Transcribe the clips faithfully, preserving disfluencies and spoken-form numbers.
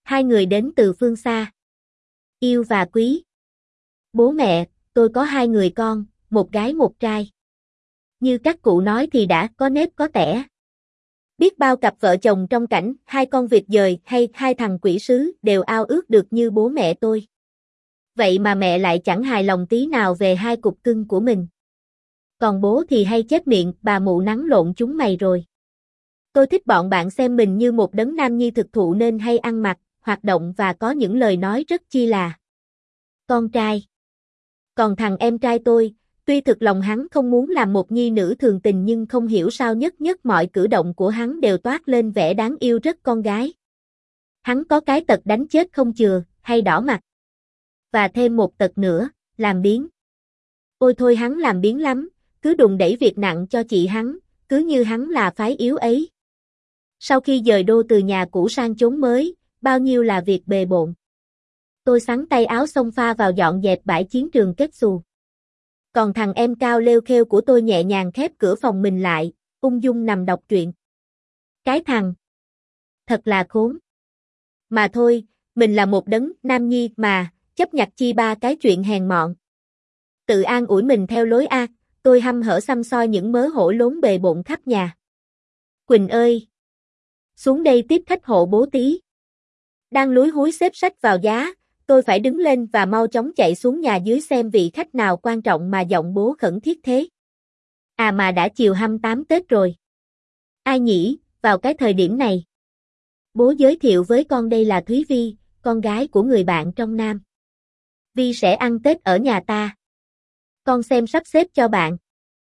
Hai người đến từ phương xa. Yêu và quý. Bố mẹ, tôi có hai người con, một gái một trai. Như các cụ nói thì đã có nếp có tẻ. Biết bao cặp vợ chồng trong cảnh hai con vịt dời hay hai thằng quỷ sứ đều ao ước được như bố mẹ tôi. Vậy mà mẹ lại chẳng hài lòng tí nào về hai cục cưng của mình. Còn bố thì hay chép miệng, bà mụ nắng lộn chúng mày rồi. Tôi thích bọn bạn xem mình như một đấng nam nhi thực thụ nên hay ăn mặc, hoạt động và có những lời nói rất chi là con trai. Còn thằng em trai tôi, tuy thực lòng hắn không muốn làm một nhi nữ thường tình nhưng không hiểu sao nhất nhất mọi cử động của hắn đều toát lên vẻ đáng yêu rất con gái. Hắn có cái tật đánh chết không chừa, hay đỏ mặt. Và thêm một tật nữa, làm biếng. Ôi thôi hắn làm biếng lắm, cứ đùn đẩy việc nặng cho chị hắn, cứ như hắn là phái yếu ấy. Sau khi dời đô từ nhà cũ sang chốn mới, bao nhiêu là việc bề bộn. Tôi xắn tay áo xông pha vào dọn dẹp bãi chiến trường kết xù. Còn thằng em cao lêu khêu của tôi nhẹ nhàng khép cửa phòng mình lại, ung dung nằm đọc truyện. Cái thằng. Thật là khốn. Mà thôi, mình là một đấng nam nhi mà, chấp nhặt chi ba cái chuyện hèn mọn. Tự an ủi mình theo lối A, tôi hăm hở xăm soi những mớ hổ lốn bề bộn khắp nhà. Quỳnh ơi! Xuống đây tiếp khách hộ bố tí. Đang lúi húi xếp sách vào giá, tôi phải đứng lên và mau chóng chạy xuống nhà dưới xem vị khách nào quan trọng mà giọng bố khẩn thiết thế. À mà đã chiều hăm tám Tết rồi. Ai nhỉ, vào cái thời điểm này. Bố giới thiệu với con đây là Thúy Vi, con gái của người bạn trong Nam. Vi sẽ ăn Tết ở nhà ta. Con xem sắp xếp cho bạn.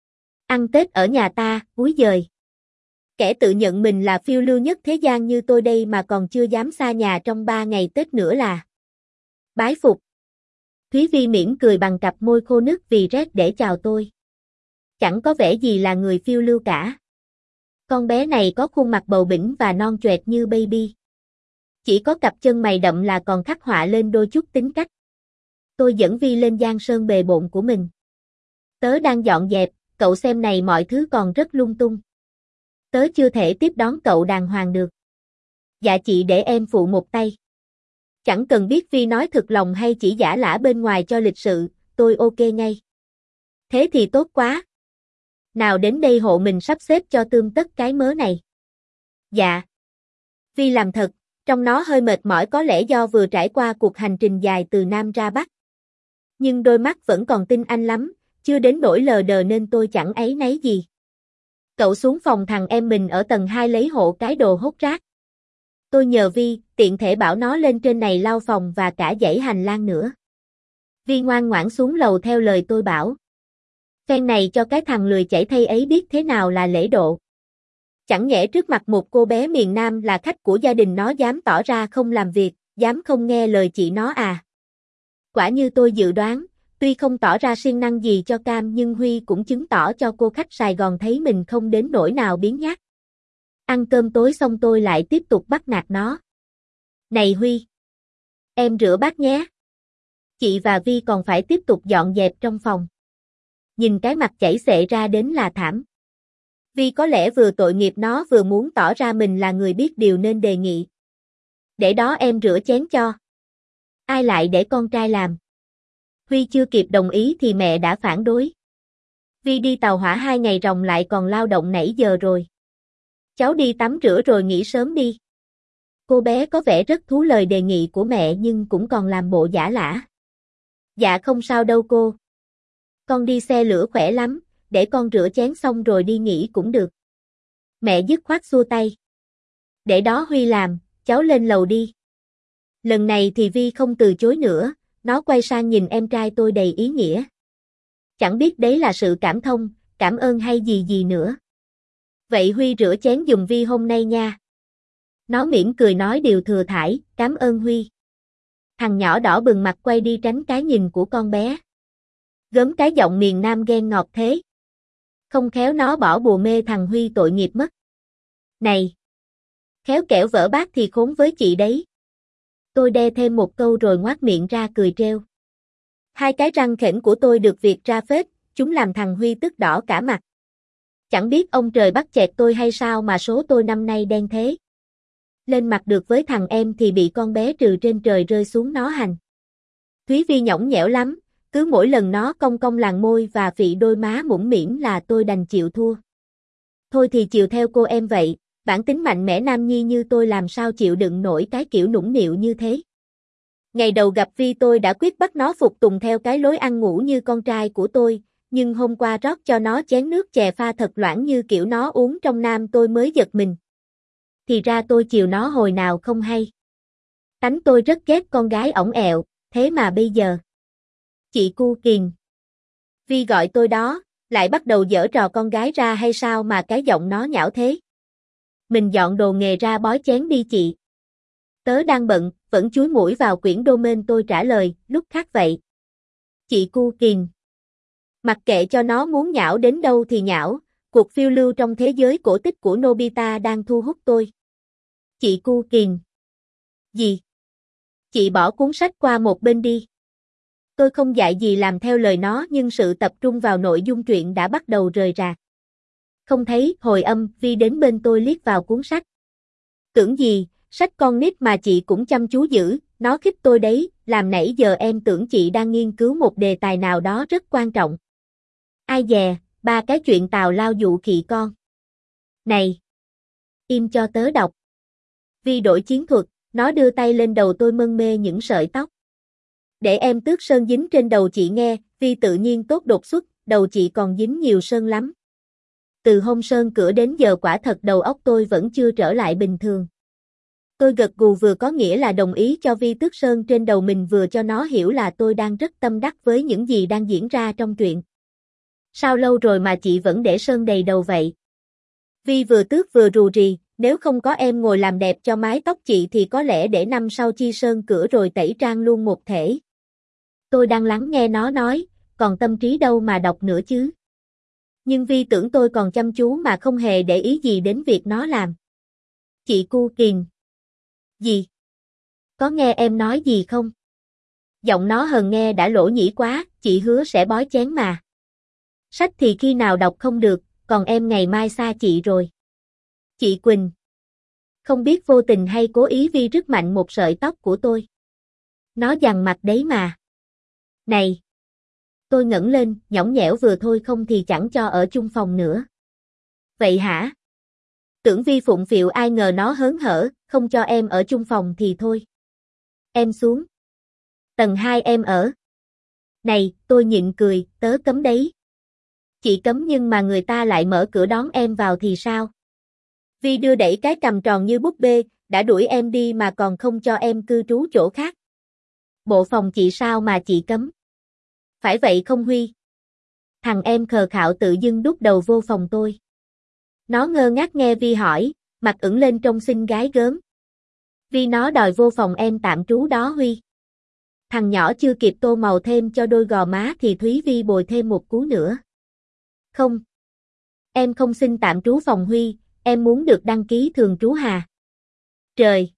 Ăn Tết ở nhà ta, úi giời. Kẻ tự nhận mình là phiêu lưu nhất thế gian như tôi đây mà còn chưa dám xa nhà trong ba ngày Tết nữa là. Bái phục. Thúy Vi mỉm cười bằng cặp môi khô nức vì rét để chào tôi. Chẳng có vẻ gì là người phiêu lưu cả. Con bé này có khuôn mặt bầu bĩnh và non choẹt như baby. Chỉ có cặp chân mày đậm là còn khắc họa lên đôi chút tính cách. Tôi dẫn Vi lên giang sơn bề bộn của mình. Tớ đang dọn dẹp, cậu xem này mọi thứ còn rất lung tung. Tớ chưa thể tiếp đón cậu đàng hoàng được. Dạ chị để em phụ một tay. Chẳng cần biết Vi nói thực lòng hay chỉ giả lả bên ngoài cho lịch sự, tôi ok ngay. Thế thì tốt quá. Nào đến đây hộ mình sắp xếp cho tươm tất cái mớ này. Dạ. Vi làm thật, trong nó hơi mệt mỏi có lẽ do vừa trải qua cuộc hành trình dài từ Nam ra Bắc. Nhưng đôi mắt vẫn còn tinh anh lắm, chưa đến nỗi lờ đờ nên tôi chẳng áy náy gì. Cậu xuống phòng thằng em mình ở tầng hai lấy hộ cái đồ hốt rác. Tôi nhờ Vi, tiện thể bảo nó lên trên này lau phòng và cả dãy hành lang nữa. Vi ngoan ngoãn xuống lầu theo lời tôi bảo. Phen này cho cái thằng lười chảy thây ấy biết thế nào là lễ độ. Chẳng nhẽ trước mặt một cô bé miền Nam là khách của gia đình nó dám tỏ ra không làm việc, dám không nghe lời chị nó à. Quả như tôi dự đoán, tuy không tỏ ra siêng năng gì cho Cam nhưng Huy cũng chứng tỏ cho cô khách Sài Gòn thấy mình không đến nỗi nào biếng nhác. Ăn cơm tối xong tôi lại tiếp tục bắt nạt nó. Này Huy! Em rửa bát nhé. Chị và Vi còn phải tiếp tục dọn dẹp trong phòng. Nhìn cái mặt chảy xệ ra đến là thảm. Vi có lẽ vừa tội nghiệp nó vừa muốn tỏ ra mình là người biết điều nên đề nghị. Để đó em rửa chén cho. Ai lại để con trai làm? Huy chưa kịp đồng ý thì mẹ đã phản đối. Vi đi tàu hỏa hai ngày ròng lại còn lao động nãy giờ rồi. Cháu đi tắm rửa rồi nghỉ sớm đi. Cô bé có vẻ rất thú lời đề nghị của mẹ nhưng cũng còn làm bộ giả lả. Dạ không sao đâu cô. Con đi xe lửa khỏe lắm, để con rửa chén xong rồi đi nghỉ cũng được. Mẹ dứt khoát xua tay. Để đó Huy làm, cháu lên lầu đi. Lần này thì Vi không từ chối nữa, nó quay sang nhìn em trai tôi đầy ý nghĩa. Chẳng biết đấy là sự cảm thông, cảm ơn hay gì gì nữa. Vậy Huy rửa chén giùm Vi hôm nay nha. Nó mỉm cười nói điều thừa thãi, cảm ơn Huy. Thằng nhỏ đỏ bừng mặt quay đi tránh cái nhìn của con bé. Gớm cái giọng miền Nam ghen ngọt thế. Không khéo nó bỏ bùa mê thằng Huy tội nghiệp mất. Này! Khéo kẻo vỡ bát thì khốn với chị đấy. Tôi đe thêm một câu rồi ngoác miệng ra cười trêu. Hai cái răng khểnh của tôi được việc ra phết, chúng làm thằng Huy tức đỏ cả mặt. Chẳng biết ông trời bắt chẹt tôi hay sao mà số tôi năm nay đen thế. lên mặt được với thằng em thì bị con bé trừ trên trời rơi xuống nó hành. Thúy Vi nhõng nhẽo lắm, cứ mỗi lần nó cong cong làn môi và phị đôi má mũm mĩm là tôi đành chịu thua. Thôi thì chiều theo cô em vậy, bản tính mạnh mẽ nam nhi như tôi làm sao chịu đựng nổi cái kiểu nũng nịu như thế. Ngày đầu gặp Vi tôi đã quyết bắt nó phục tùng theo cái lối ăn ngủ như con trai của tôi, nhưng hôm qua rót cho nó chén nước chè pha thật loãng như kiểu nó uống trong nam tôi mới giật mình. Thì ra tôi chiều nó hồi nào không hay. Tánh tôi rất ghét con gái ổng ẹo, thế mà bây giờ. Chị Cu Kiền. Vi gọi tôi đó, lại bắt đầu giở trò con gái ra hay sao mà cái giọng nó nhão thế. Mình dọn đồ nghề ra bói chén đi chị. Tớ đang bận, vẫn chúi mũi vào quyển domain tôi trả lời, lúc khác vậy. Chị Cu Kiền. Mặc kệ cho nó muốn nhão đến đâu thì nhão, cuộc phiêu lưu trong thế giới cổ tích của Nobita đang thu hút tôi. Chị Cu Kiền. Gì? Chị bỏ cuốn sách qua một bên đi. Tôi không dạy gì làm theo lời nó nhưng sự tập trung vào nội dung truyện đã bắt đầu rời rạc. Không thấy hồi âm, Vi đến bên tôi liếc vào cuốn sách. Tưởng gì, sách con nít mà chị cũng chăm chú giữ, nó khích tôi đấy, làm nãy giờ em tưởng chị đang nghiên cứu một đề tài nào đó rất quan trọng. Ai dè, ba cái chuyện tào lao dụ khị con. Này! Im cho tớ đọc. Vi đổi chiến thuật, nó đưa tay lên đầu tôi mân mê những sợi tóc. Để em tước sơn dính trên đầu chị nghe, Vi tự nhiên tốt đột xuất, đầu chị còn dính nhiều sơn lắm. Từ hôm sơn cửa đến giờ quả thật đầu óc tôi vẫn chưa trở lại bình thường. Tôi gật gù vừa có nghĩa là đồng ý cho Vi tước sơn trên đầu mình vừa cho nó hiểu là tôi đang rất tâm đắc với những gì đang diễn ra trong truyện. Sao lâu rồi mà chị vẫn để sơn đầy đầu vậy? Vi vừa tước vừa rù rì, nếu không có em ngồi làm đẹp cho mái tóc chị thì có lẽ để năm sau chi sơn cửa rồi tẩy trang luôn một thể. Tôi đang lắng nghe nó nói, còn tâm trí đâu mà đọc nữa chứ. Nhưng Vi tưởng tôi còn chăm chú mà không hề để ý gì đến việc nó làm. Chị Cu Kiền. Gì? Có nghe em nói gì không? Giọng nó hờn nghe đã lỗ nhĩ quá, chị hứa sẽ bói chén mà. Sách thì khi nào đọc không được, còn em ngày mai xa chị rồi. Chị Quỳnh. Không biết vô tình hay cố ý Vi rứt mạnh một sợi tóc của tôi. Nó dằn mặt đấy mà. Này! Tôi ngẩng lên, nhõng nhẽo vừa thôi không thì chẳng cho ở chung phòng nữa. Vậy hả? Tưởng Vi phụng phịu ai ngờ nó hớn hở, không cho em ở chung phòng thì thôi. Em xuống. Tầng hai em ở. Này, tôi nhịn cười, tớ cấm đấy. Chị cấm nhưng mà người ta lại mở cửa đón em vào thì sao? Vi đưa đẩy cái cằm tròn như búp bê, đã đuổi em đi mà còn không cho em cư trú chỗ khác. Bộ phòng chị sao mà chị cấm? Phải vậy không Huy? Thằng em khờ khạo tự dưng đút đầu vô phòng tôi. Nó ngơ ngác nghe Vi hỏi, mặt ửng lên trông xinh gái gớm. Vi nó đòi vô phòng em tạm trú đó Huy. Thằng nhỏ chưa kịp tô màu thêm cho đôi gò má thì Thúy Vi bồi thêm một cú nữa. Không. Em không xin tạm trú phòng Huy, em muốn được đăng ký thường trú hà. Trời!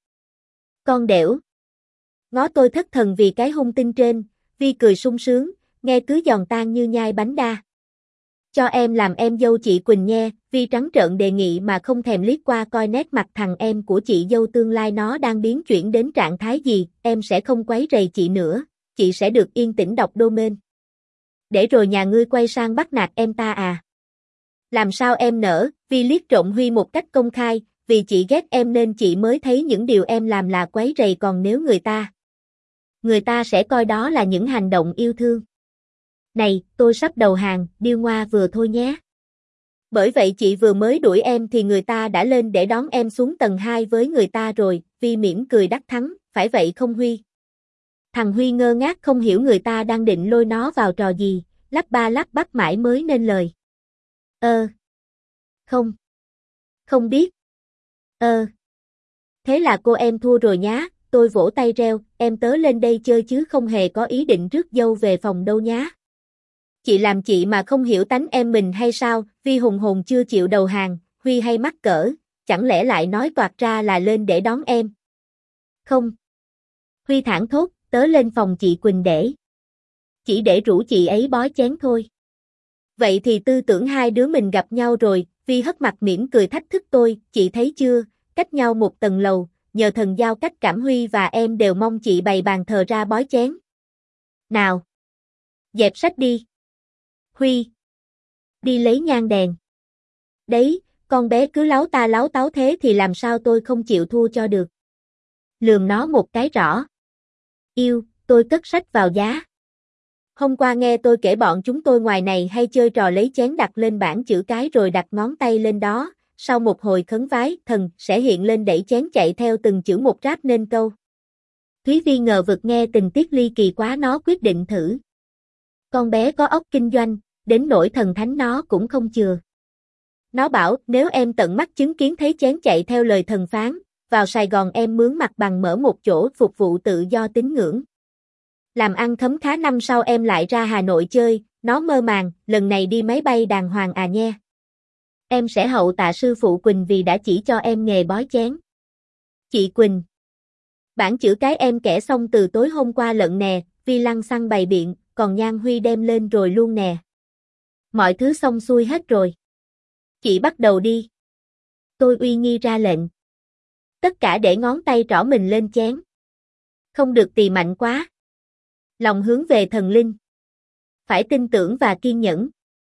Con đẻo! Ngó tôi thất thần vì cái hung tinh trên, Vi cười sung sướng, nghe cứ giòn tan như nhai bánh đa. Cho em làm em dâu chị Quỳnh nha, Vi trắng trợn đề nghị mà không thèm liếc qua coi nét mặt thằng em của chị dâu tương lai nó đang biến chuyển đến trạng thái gì, em sẽ không quấy rầy chị nữa, chị sẽ được yên tĩnh đọc domain. Để rồi nhà ngươi quay sang bắt nạt em ta à? Làm sao em nỡ, Vi liếc trộm Huy một cách công khai, vì chị ghét em nên chị mới thấy những điều em làm là quấy rầy còn nếu người ta. Người ta sẽ coi đó là những hành động yêu thương. Này, tôi sắp đầu hàng, điêu ngoa vừa thôi nhé. Bởi vậy chị vừa mới đuổi em thì người ta đã lên để đón em xuống tầng hai với người ta rồi, Vi mỉm cười đắc thắng, phải vậy không Huy? Thằng Huy ngơ ngác không hiểu người ta đang định lôi nó vào trò gì, lắp ba lắp bắp mãi mới nên lời. Ơ. Không. Không biết. Ơ. Thế là cô em thua rồi nhá, tôi vỗ tay reo, em tớ lên đây chơi chứ không hề có ý định rước dâu về phòng đâu nhá. Chị làm chị mà không hiểu tánh em mình hay sao, Vi hùng hồn chưa chịu đầu hàng, Huy hay mắc cỡ, chẳng lẽ lại nói toạc ra là lên để đón em. Không. Huy thẳng thốt, tớ lên phòng chị Quỳnh để. Chỉ để rủ chị ấy bói chén thôi. Vậy thì tư tưởng hai đứa mình gặp nhau rồi, Vi hất mặt mỉm cười thách thức tôi, chị thấy chưa, cách nhau một tầng lầu, nhờ thần giao cách cảm Huy và em đều mong chị bày bàn thờ ra bói chén. Nào! Dẹp sách đi! Huy! Đi lấy nhang đèn. Đấy, con bé cứ láu ta láu táo thế thì làm sao tôi không chịu thua cho được. Lườm nó một cái rõ. Yêu, tôi cất sách vào giá. Hôm qua nghe tôi kể bọn chúng tôi ngoài này hay chơi trò lấy chén đặt lên bảng chữ cái rồi đặt ngón tay lên đó, sau một hồi khấn vái, thần sẽ hiện lên đẩy chén chạy theo từng chữ một ráp nên câu. Thúy Vi ngờ vực nghe tình tiết ly kỳ quá nó quyết định thử. Con bé có óc kinh doanh, đến nỗi thần thánh nó cũng không chừa. Nó bảo nếu em tận mắt chứng kiến thấy chén chạy theo lời thần phán, vào Sài Gòn em mướn mặt bằng mở một chỗ phục vụ tự do tín ngưỡng. Làm ăn khấm khá năm sau em lại ra Hà Nội chơi, nó mơ màng, lần này đi máy bay đàng hoàng à nhe. Em sẽ hậu tạ sư phụ Quỳnh vì đã chỉ cho em nghề bói chén. Chị Quỳnh. Bảng chữ cái em kẻ xong từ tối hôm qua lận nè, Vi lăng xăng bày biện, còn Nhan Huy đem lên rồi luôn nè. Mọi thứ xong xuôi hết rồi. Chị bắt đầu đi. Tôi uy nghi ra lệnh. Tất cả để ngón tay trỏ mình lên chén. Không được tì mạnh quá. Lòng hướng về thần linh. Phải tin tưởng và kiên nhẫn.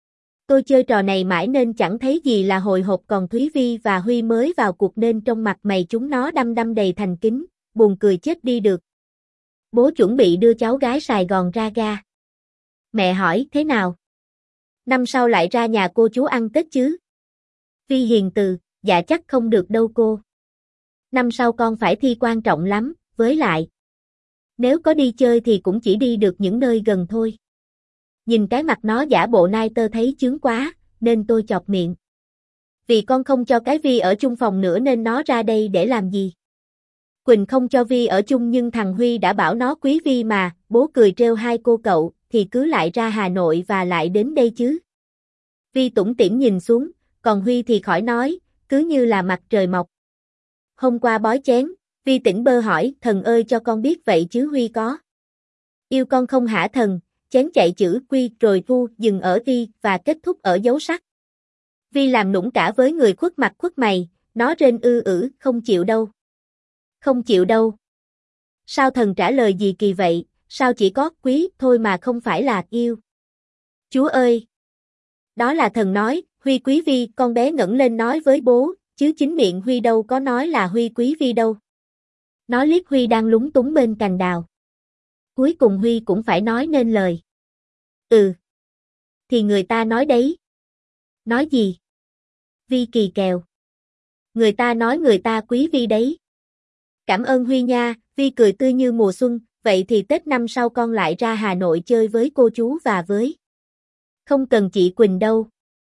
Tôi chơi trò này mãi nên chẳng thấy gì là hồi hộp còn Thúy Vi và Huy mới vào cuộc nên trong mặt mày chúng nó đăm đăm đầy thành kính, buồn cười chết đi được. Bố chuẩn bị đưa cháu gái Sài Gòn ra ga. Mẹ hỏi thế nào? Năm sau lại ra nhà cô chú ăn Tết chứ? Vi hiền từ, dạ chắc không được đâu cô. Năm sau con phải thi quan trọng lắm, với lại. Nếu có đi chơi thì cũng chỉ đi được những nơi gần thôi. Nhìn cái mặt nó giả bộ nai tơ thấy chướng quá, nên tôi chọc miệng. Vì con không cho cái Vi ở chung phòng nữa nên nó ra đây để làm gì? Quỳnh không cho Vi ở chung nhưng thằng Huy đã bảo nó quý Vi mà, bố cười trêu hai cô cậu, thì cứ lại ra Hà Nội và lại đến đây chứ. Vi tủm tỉm nhìn xuống, còn Huy thì khỏi nói, cứ như là mặt trời mọc. Hôm qua bói chén, Vi tỉnh bơ hỏi, thần ơi cho con biết vậy chứ Huy có. Yêu con không hả thần, chén chạy chữ quy rồi thu dừng ở Vi và kết thúc ở dấu sắc. Vi làm nũng cả với người khuất mặt khuất mày, nó rên ư ử, không chịu đâu. Không chịu đâu. Sao thần trả lời gì kỳ vậy, sao chỉ có quý thôi mà không phải là yêu. Chúa ơi! Đó là thần nói, Huy quý Vi, con bé ngẩng lên nói với bố, chứ chính miệng Huy đâu có nói là Huy quý Vi đâu. Nó liếc Huy đang lúng túng bên cành đào. Cuối cùng Huy cũng phải nói nên lời. Ừ. Thì người ta nói đấy. Nói gì? Vi kỳ kèo. Người ta nói người ta quý Vi đấy. Cảm ơn Huy nha, Vi cười tươi như mùa xuân, vậy thì Tết năm sau con lại ra Hà Nội chơi với cô chú và với. Không cần chị Quỳnh đâu.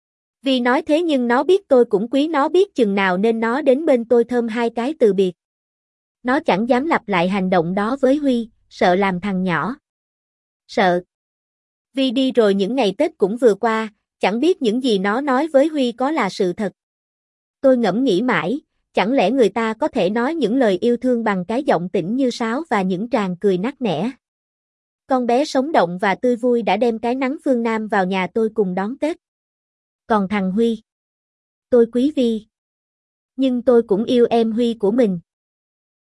Vi nói thế nhưng nó biết tôi cũng quý nó biết chừng nào nên nó đến bên tôi thơm hai cái từ biệt. Nó chẳng dám lặp lại hành động đó với Huy, sợ làm thằng nhỏ. Sợ. Vi đi rồi những ngày Tết cũng vừa qua, chẳng biết những gì nó nói với Huy có là sự thật. Tôi ngẫm nghĩ mãi, chẳng lẽ người ta có thể nói những lời yêu thương bằng cái giọng tĩnh như sáo và những tràng cười nắc nẻ. Con bé sống động và tươi vui đã đem cái nắng phương Nam vào nhà tôi cùng đón Tết. Còn thằng Huy. Tôi quý Vi. Nhưng tôi cũng yêu em Huy của mình.